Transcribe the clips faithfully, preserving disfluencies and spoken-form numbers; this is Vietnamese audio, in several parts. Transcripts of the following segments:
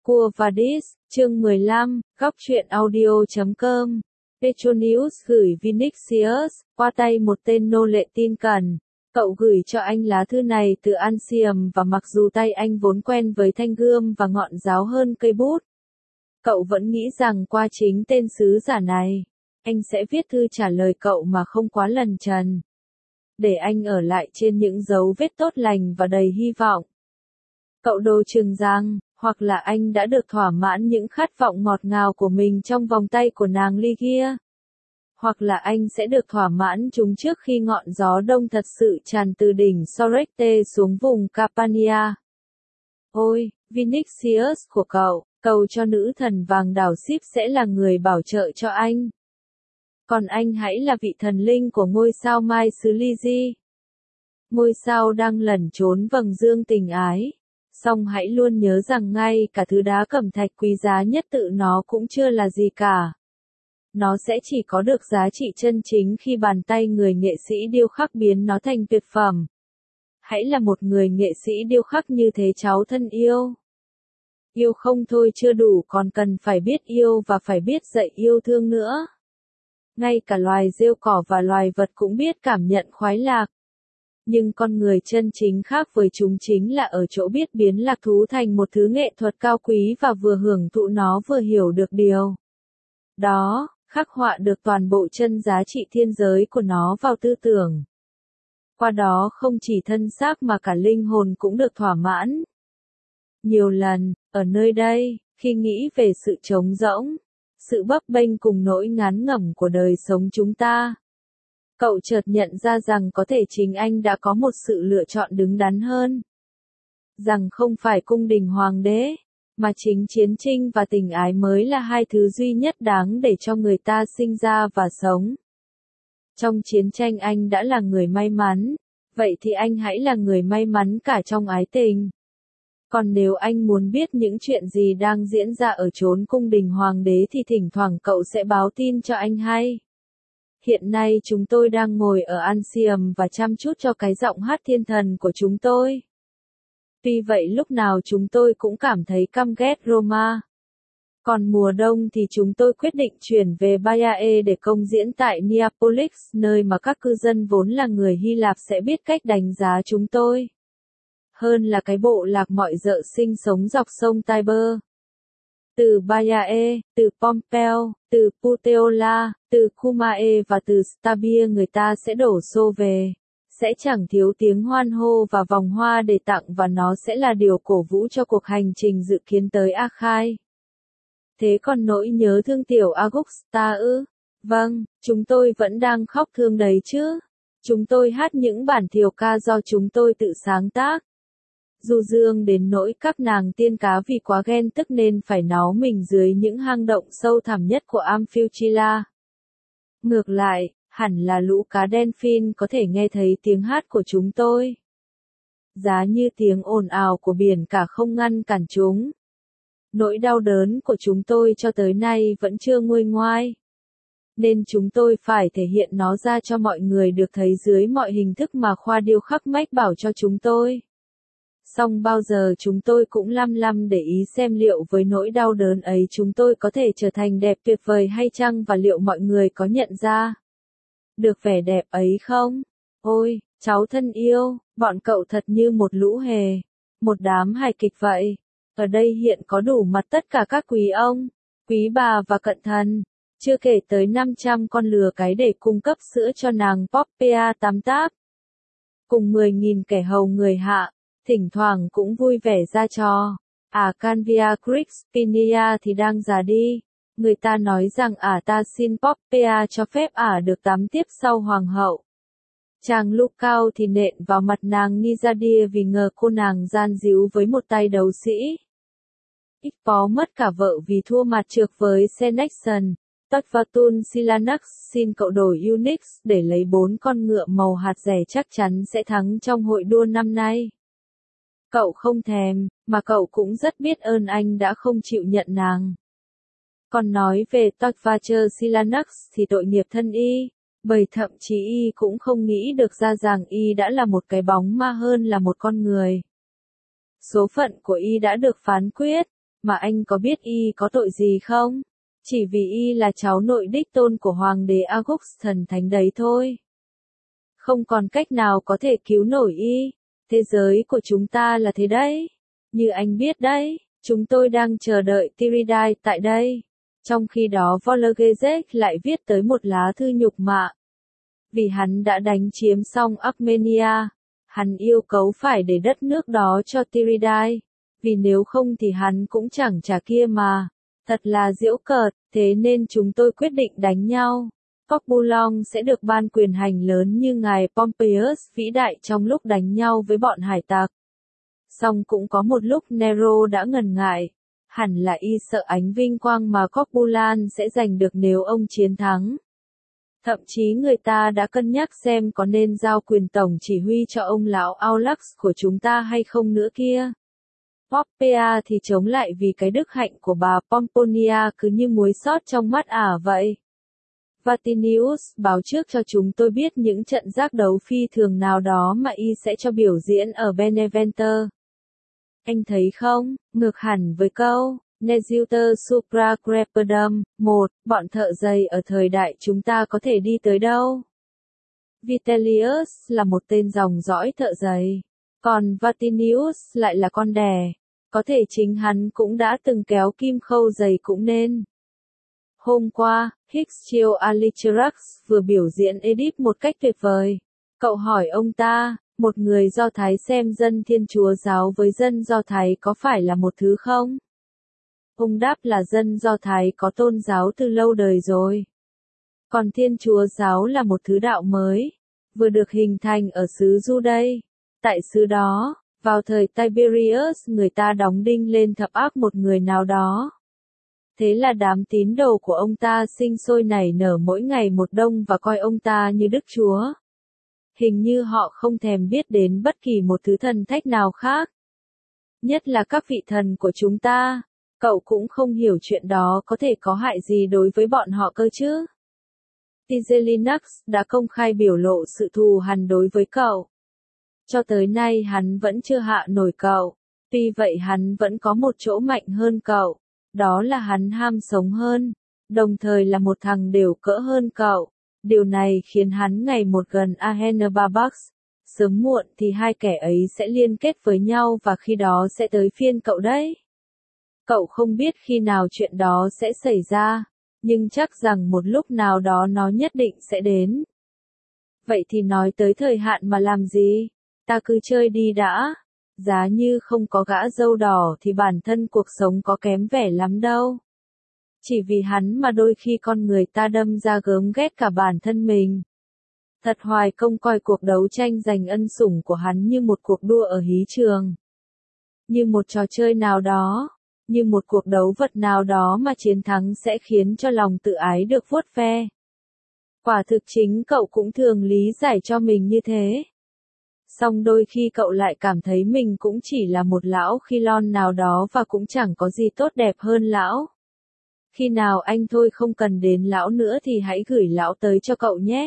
Quo Vadis, chương mười lăm, góc truyện audio chấm com. Petronius gửi Vinicius, qua tay một tên nô lệ tin cẩn. Cậu gửi cho anh lá thư này từ Ansium và mặc dù tay anh vốn quen với thanh gươm và ngọn giáo hơn cây bút, cậu vẫn nghĩ rằng qua chính tên sứ giả này, anh sẽ viết thư trả lời cậu mà không quá lần trần. Để anh ở lại trên những dấu vết tốt lành và đầy hy vọng. Cậu đồ chừng rằng, hoặc là anh đã được thỏa mãn những khát vọng ngọt ngào của mình trong vòng tay của nàng Lygia, hoặc là anh sẽ được thỏa mãn chúng trước khi ngọn gió đông thật sự tràn từ đỉnh Soracte xuống vùng Campania. Ôi, Vinicius của cậu, cầu cho nữ thần vàng đảo Ship sẽ là người bảo trợ cho anh. Còn anh hãy là vị thần linh của ngôi sao mai xứ Lygi. Ngôi sao đang lẩn trốn vầng dương tình ái. Song hãy luôn nhớ rằng ngay cả thứ đá cẩm thạch quý giá nhất tự nó cũng chưa là gì cả. Nó sẽ chỉ có được giá trị chân chính khi bàn tay người nghệ sĩ điêu khắc biến nó thành tuyệt phẩm. Hãy là một người nghệ sĩ điêu khắc như thế cháu thân yêu. Yêu không thôi chưa đủ còn cần phải biết yêu và phải biết dạy yêu thương nữa. Ngay cả loài rêu cỏ và loài vật cũng biết cảm nhận khoái lạc. Nhưng con người chân chính khác với chúng chính là ở chỗ biết biến lạc thú thành một thứ nghệ thuật cao quý và vừa hưởng thụ nó vừa hiểu được điều đó, khắc họa được toàn bộ chân giá trị thiên giới của nó vào tư tưởng. Qua đó không chỉ thân xác mà cả linh hồn cũng được thỏa mãn. Nhiều lần, ở nơi đây, khi nghĩ về sự trống rỗng, sự bấp bênh cùng nỗi ngán ngẩm của đời sống chúng ta, cậu chợt nhận ra rằng có thể chính anh đã có một sự lựa chọn đứng đắn hơn. Rằng không phải cung đình hoàng đế, mà chính chiến tranh và tình ái mới là hai thứ duy nhất đáng để cho người ta sinh ra và sống. Trong chiến tranh anh đã là người may mắn, vậy thì anh hãy là người may mắn cả trong ái tình. Còn nếu anh muốn biết những chuyện gì đang diễn ra ở chốn cung đình hoàng đế thì thỉnh thoảng cậu sẽ báo tin cho anh hay. Hiện nay chúng tôi đang ngồi ở Ansium và chăm chút cho cái giọng hát thiên thần của chúng tôi. Tuy vậy lúc nào chúng tôi cũng cảm thấy căm ghét Roma. Còn mùa đông thì chúng tôi quyết định chuyển về Baiae để công diễn tại Neapolis, nơi mà các cư dân vốn là người Hy Lạp sẽ biết cách đánh giá chúng tôi. Hơn là cái bộ lạc mọi dợ sinh sống dọc sông Tiber. Từ Baiae, từ Pompeo, từ Puteola, từ Cumae và từ Stabia người ta sẽ đổ xô về. Sẽ chẳng thiếu tiếng hoan hô và vòng hoa để tặng và nó sẽ là điều cổ vũ cho cuộc hành trình dự kiến tới Akhai. Thế còn nỗi nhớ thương tiểu Augusta ư? Vâng, chúng tôi vẫn đang khóc thương đấy chứ. Chúng tôi hát những bản thiều ca do chúng tôi tự sáng tác. Du dương đến nỗi các nàng tiên cá vì quá ghen tức nên phải náu mình dưới những hang động sâu thẳm nhất của Amphitrila. Ngược lại, hẳn là lũ cá delphin có thể nghe thấy tiếng hát của chúng tôi. Giá như tiếng ồn ào của biển cả không ngăn cản chúng. Nỗi đau đớn của chúng tôi cho tới nay vẫn chưa nguôi ngoai. Nên chúng tôi phải thể hiện nó ra cho mọi người được thấy dưới mọi hình thức mà khoa điêu khắc mách bảo cho chúng tôi. Song bao giờ chúng tôi cũng lăm lăm để ý xem liệu với nỗi đau đớn ấy chúng tôi có thể trở thành đẹp tuyệt vời hay chăng và liệu mọi người có nhận ra được vẻ đẹp ấy không? Ôi, cháu thân yêu, bọn cậu thật như một lũ hề, một đám hài kịch vậy. Ở đây hiện có đủ mặt tất cả các quý ông, quý bà và cận thần, chưa kể tới năm trăm con lừa cái để cung cấp sữa cho nàng Poppaea tắm táp. Cùng mười nghìn kẻ hầu người hạ, thỉnh thoảng cũng vui vẻ ra trò. À Canvia Crispinia thì đang già đi. Người ta nói rằng ả ta xin Poppaea cho phép ả được tắm tiếp sau hoàng hậu. Chàng Lucao thì nện vào mặt nàng Nizadia vì ngờ cô nàng gian díu với một tay đấu sĩ. Ít có mất cả vợ vì thua mặt trược với Senexon. Totvatun Silanax xin cậu đổi Unix để lấy bốn con ngựa màu hạt rẻ chắc chắn sẽ thắng trong hội đua năm nay. Cậu không thèm, mà cậu cũng rất biết ơn anh đã không chịu nhận nàng. Còn nói về Totvacher Silanax thì tội nghiệp thân y, bởi thậm chí y cũng không nghĩ được ra rằng y đã là một cái bóng ma hơn là một con người. Số phận của y đã được phán quyết, Mà anh có biết y có tội gì không? Chỉ vì y là cháu nội đích tôn của Hoàng đế August thần thánh đấy thôi. Không còn cách nào có thể cứu nổi y. Thế giới của chúng ta là thế đấy. Như anh biết đấy, chúng tôi đang chờ đợi Tiridae tại đây. Trong khi đó Volodymyr lại viết tới một lá thư nhục mạ. Vì hắn đã đánh chiếm xong Armenia, hắn yêu cầu phải để đất nước đó cho Tiridae. Vì nếu không thì hắn cũng chẳng trả kia mà. Thật là giễu cợt, thế nên chúng tôi quyết định đánh nhau. Corbulo sẽ được ban quyền hành lớn như ngài Pompeius vĩ đại trong lúc đánh nhau với bọn hải tặc. Song cũng có một lúc Nero đã ngần ngại. Hẳn là y sợ ánh vinh quang mà Corbulan sẽ giành được nếu ông chiến thắng. Thậm chí người ta đã cân nhắc xem có nên giao quyền tổng chỉ huy cho ông lão Aulax của chúng ta hay không nữa kia. Poppea thì chống lại vì cái đức hạnh của bà Pomponia cứ như muối sót trong mắt ả vậy. Vatinius báo trước cho chúng tôi biết những trận giác đấu phi thường nào đó mà y sẽ cho biểu diễn ở Benevento. Anh thấy không, ngược hẳn với câu Nezuter supra crepidum, một, bọn thợ giày ở thời đại chúng ta có thể đi tới đâu? Vitellius là một tên dòng dõi thợ giày, còn Vatinius lại là con đẻ, có thể chính hắn cũng đã từng kéo kim khâu giày cũng nên. Hôm qua, Hiccio Alicherax vừa biểu diễn Oedip một cách tuyệt vời. Cậu hỏi ông ta, một người Do Thái xem dân Thiên Chúa giáo với dân Do Thái có phải là một thứ không? Ông đáp là dân Do Thái có tôn giáo từ lâu đời rồi. Còn Thiên Chúa giáo là một thứ đạo mới, vừa được hình thành ở xứ Juday. Tại xứ đó, vào thời Tiberius người ta đóng đinh lên thập ác một người nào đó. Thế là đám tín đồ của ông ta sinh sôi nảy nở mỗi ngày một đông và coi ông ta như Đức Chúa. Hình như họ không thèm biết đến bất kỳ một thứ thần thách nào khác. Nhất là các vị thần của chúng ta. Cậu cũng không hiểu chuyện đó có thể có hại gì đối với bọn họ cơ chứ. Tigellinus đã công khai biểu lộ sự thù hằn đối với cậu. Cho tới nay hắn vẫn chưa hạ nổi cậu. Tuy vậy hắn vẫn có một chỗ mạnh hơn cậu. Đó là hắn ham sống hơn. Đồng thời là một thằng đều cỡ hơn cậu. Điều này khiến hắn ngày một gần Ahenobarbus. Sớm muộn thì hai kẻ ấy sẽ liên kết với nhau và khi đó sẽ tới phiên cậu đấy. Cậu không biết khi nào chuyện đó sẽ xảy ra, nhưng chắc rằng một lúc nào đó nó nhất định sẽ đến. Vậy thì nói tới thời hạn mà làm gì? Ta cứ chơi đi đã. Giá như không có gã dâu đỏ thì bản thân cuộc sống có kém vẻ lắm đâu. Chỉ vì hắn mà đôi khi con người ta đâm ra gớm ghét cả bản thân mình. Thật hoài công coi cuộc đấu tranh giành ân sủng của hắn như một cuộc đua ở hí trường. Như một trò chơi nào đó. Như một cuộc đấu vật nào đó mà chiến thắng sẽ khiến cho lòng tự ái được vuốt ve. Quả thực chính cậu cũng thường lý giải cho mình như thế. Song đôi khi cậu lại cảm thấy mình cũng chỉ là một lão Khilon nào đó và cũng chẳng có gì tốt đẹp hơn lão. Khi nào anh thôi không cần đến lão nữa thì hãy gửi lão tới cho cậu nhé.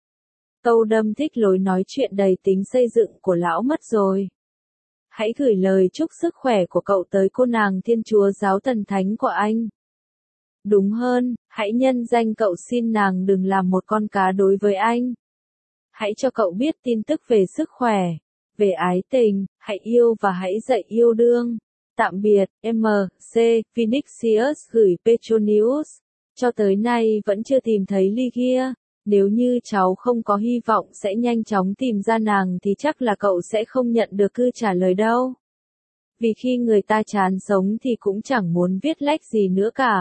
Câu đâm thích lối nói chuyện đầy tính xây dựng của lão mất rồi. Hãy gửi lời chúc sức khỏe của cậu tới cô nàng Thiên Chúa giáo thần thánh của anh. Đúng hơn, hãy nhân danh cậu xin nàng đừng làm một con cá đối với anh. Hãy cho cậu biết tin tức về sức khỏe, về ái tình, hãy yêu và hãy dạy yêu đương. Tạm biệt, em C. Vinicius gửi Petronius. Cho tới nay vẫn chưa tìm thấy Ligia. Nếu như cháu không có hy vọng sẽ nhanh chóng tìm ra nàng thì chắc là cậu sẽ không nhận được thư trả lời đâu. Vì khi người ta chán sống thì cũng chẳng muốn viết lách gì nữa cả.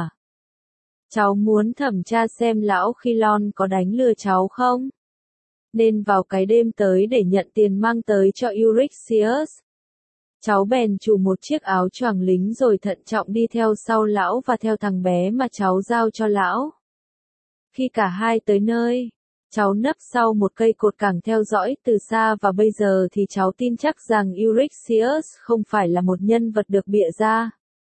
Cháu muốn thẩm tra xem lão Khilon có đánh lừa cháu không? Nên vào cái đêm tới để nhận tiền mang tới cho Euryxius. Cháu bèn chù một chiếc áo choàng lính rồi thận trọng đi theo sau lão và theo thằng bé mà cháu giao cho lão. Khi cả hai tới nơi, cháu nấp sau một cây cột cảng theo dõi từ xa và bây giờ thì cháu tin chắc rằng Euryxius không phải là một nhân vật được bịa ra.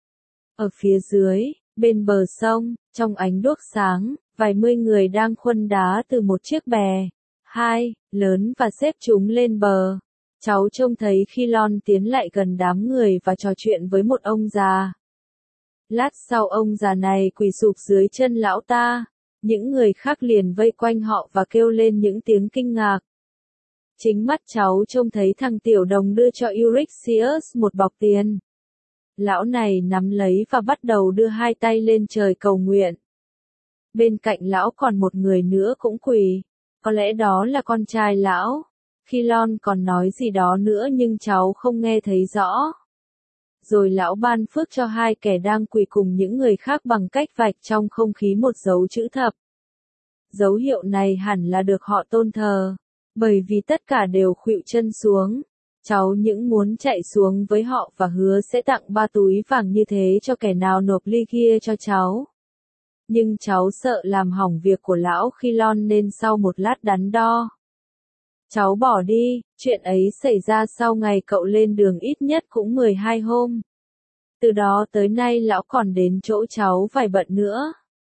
Ở phía dưới, bên bờ sông, trong ánh đuốc sáng, vài mươi người đang khuân đá từ một chiếc bè, hai, lớn và xếp chúng lên bờ. Cháu trông thấy Khilon tiến lại gần đám người và trò chuyện với một ông già. Lát sau ông già này quỳ sụp dưới chân lão ta, những người khác liền vây quanh họ và kêu lên những tiếng kinh ngạc. Chính mắt cháu trông thấy thằng tiểu đồng đưa cho Euryxius một bọc tiền. Lão này nắm lấy và bắt đầu đưa hai tay lên trời cầu nguyện. Bên cạnh lão còn một người nữa cũng quỳ, có lẽ đó là con trai lão. Khilon còn nói gì đó nữa nhưng cháu không nghe thấy rõ. Rồi lão ban phước cho hai kẻ đang quỳ cùng những người khác bằng cách vạch trong không khí một dấu chữ thập. Dấu hiệu này hẳn là được họ tôn thờ, bởi vì tất cả đều khuỵu chân xuống. Cháu những muốn chạy xuống với họ và hứa sẽ tặng ba túi vàng như thế cho kẻ nào nộp ly kia cho cháu. Nhưng cháu sợ làm hỏng việc của lão Khilon nên sau một lát đắn đo, cháu bỏ đi. Chuyện ấy xảy ra sau ngày cậu lên đường ít nhất cũng mười hai hôm. Từ đó tới nay lão còn đến chỗ cháu vài bận nữa.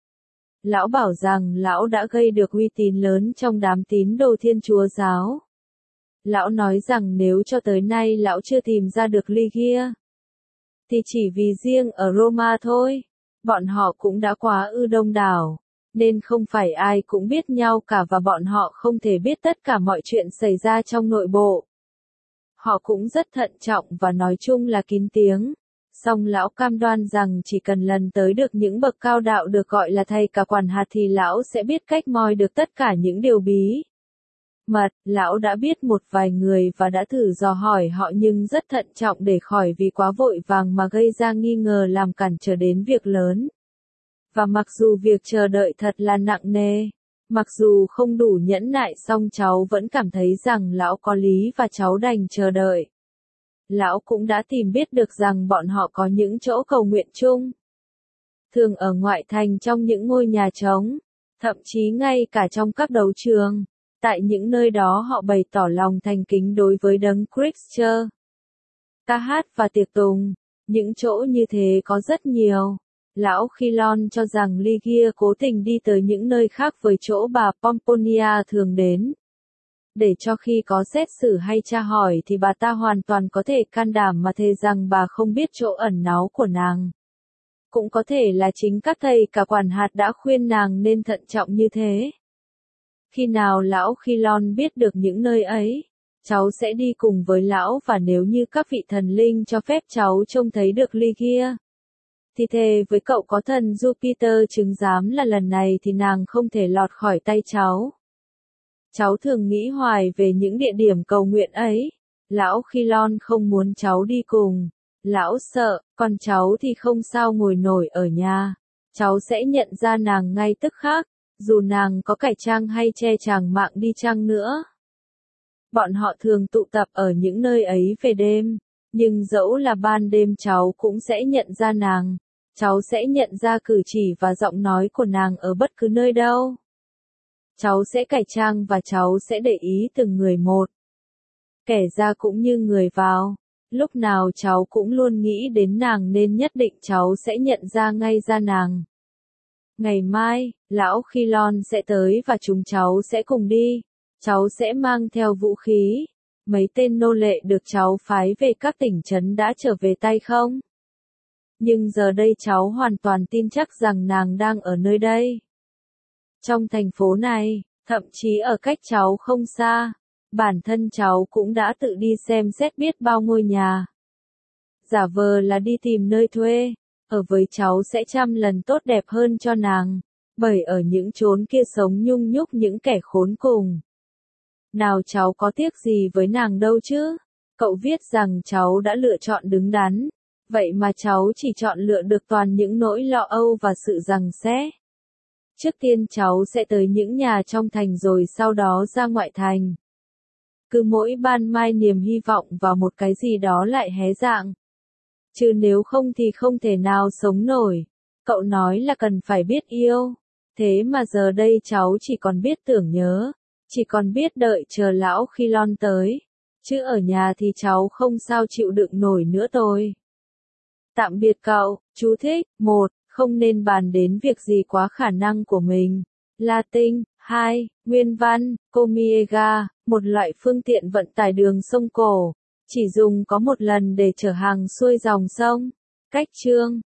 Lão bảo rằng lão đã gây được uy tín lớn trong đám tín đồ Thiên Chúa giáo. Lão nói rằng nếu cho tới nay lão chưa tìm ra được Lygia, thì chỉ vì riêng ở Roma thôi, bọn họ cũng đã quá ư đông đảo, nên không phải ai cũng biết nhau cả và bọn họ không thể biết tất cả mọi chuyện xảy ra trong nội bộ. Họ cũng rất thận trọng và nói chung là kín tiếng. Song lão cam đoan rằng chỉ cần lần tới được những bậc cao đạo được gọi là thầy cả quản hạt thì lão sẽ biết cách moi được tất cả những điều bí mật. Lão đã biết một vài người và đã thử dò hỏi họ nhưng rất thận trọng để khỏi vì quá vội vàng mà gây ra nghi ngờ làm cản trở đến việc lớn. Và mặc dù việc chờ đợi thật là nặng nề, mặc dù không đủ nhẫn nại song cháu vẫn cảm thấy rằng lão có lý và cháu đành chờ đợi. Lão cũng đã tìm biết được rằng bọn họ có những chỗ cầu nguyện chung. Thường ở ngoại thành trong những ngôi nhà trống, thậm chí ngay cả trong các đấu trường. Tại những nơi đó họ bày tỏ lòng thành kính đối với đấng Christ. Ca hát và tiệc tùng, những chỗ như thế có rất nhiều. Lão Khilon cho rằng Lygia cố tình đi tới những nơi khác với chỗ bà Pomponia thường đến. Để cho khi có xét xử hay tra hỏi thì bà ta hoàn toàn có thể can đảm mà thề rằng bà không biết chỗ ẩn náu của nàng. Cũng có thể là chính các thầy cả quản hạt đã khuyên nàng nên thận trọng như thế. Khi nào lão Khilon biết được những nơi ấy, cháu sẽ đi cùng với lão và nếu như các vị thần linh cho phép cháu trông thấy được Lygia, thì thề với cậu có thần Jupiter chứng giám là lần này thì nàng không thể lọt khỏi tay cháu. Cháu thường nghĩ hoài về những địa điểm cầu nguyện ấy. Lão Khilon không muốn cháu đi cùng. Lão sợ, còn cháu thì không sao ngồi nổi ở nhà. Cháu sẽ nhận ra nàng ngay tức khắc, dù nàng có cải trang hay che chàng mạng đi chăng nữa. Bọn họ thường tụ tập ở những nơi ấy về đêm, nhưng dẫu là ban đêm cháu cũng sẽ nhận ra nàng. Cháu sẽ nhận ra cử chỉ và giọng nói của nàng ở bất cứ nơi đâu. Cháu sẽ cải trang và cháu sẽ để ý từng người một. Kẻ ra cũng như người vào. Lúc nào cháu cũng luôn nghĩ đến nàng nên nhất định cháu sẽ nhận ra ngay ra nàng. Ngày mai, lão Khilon sẽ tới và chúng cháu sẽ cùng đi. Cháu sẽ mang theo vũ khí. Mấy tên nô lệ được cháu phái về các tỉnh trấn đã trở về tay không? Nhưng giờ đây cháu hoàn toàn tin chắc rằng nàng đang ở nơi đây. Trong thành phố này, thậm chí ở cách cháu không xa, bản thân cháu cũng đã tự đi xem xét biết bao ngôi nhà. Giả vờ là đi tìm nơi thuê, ở với cháu sẽ trăm lần tốt đẹp hơn cho nàng, bởi ở những chốn kia sống nhung nhúc những kẻ khốn cùng. Nào cháu có tiếc gì với nàng đâu chứ? Cậu viết rằng cháu đã lựa chọn đứng đắn, vậy mà cháu chỉ chọn lựa được toàn những nỗi lo âu và sự giằng xé. Trước tiên cháu sẽ tới những nhà trong thành rồi sau đó ra ngoại thành. Cứ mỗi ban mai niềm hy vọng vào một cái gì đó lại hé dạng. Chứ nếu không thì không thể nào sống nổi. Cậu nói là cần phải biết yêu. Thế mà giờ đây cháu chỉ còn biết tưởng nhớ. Chỉ còn biết đợi chờ lão Khilon tới. Chứ ở nhà thì cháu không sao chịu đựng nổi nữa tôi. Tạm biệt cậu. Chú thích. một. Không nên bàn đến việc gì quá khả năng của mình. Latin. hai. Nguyên văn. Comiega, một loại phương tiện vận tải đường sông cổ. Chỉ dùng có một lần để chở hàng xuôi dòng sông. Cách chương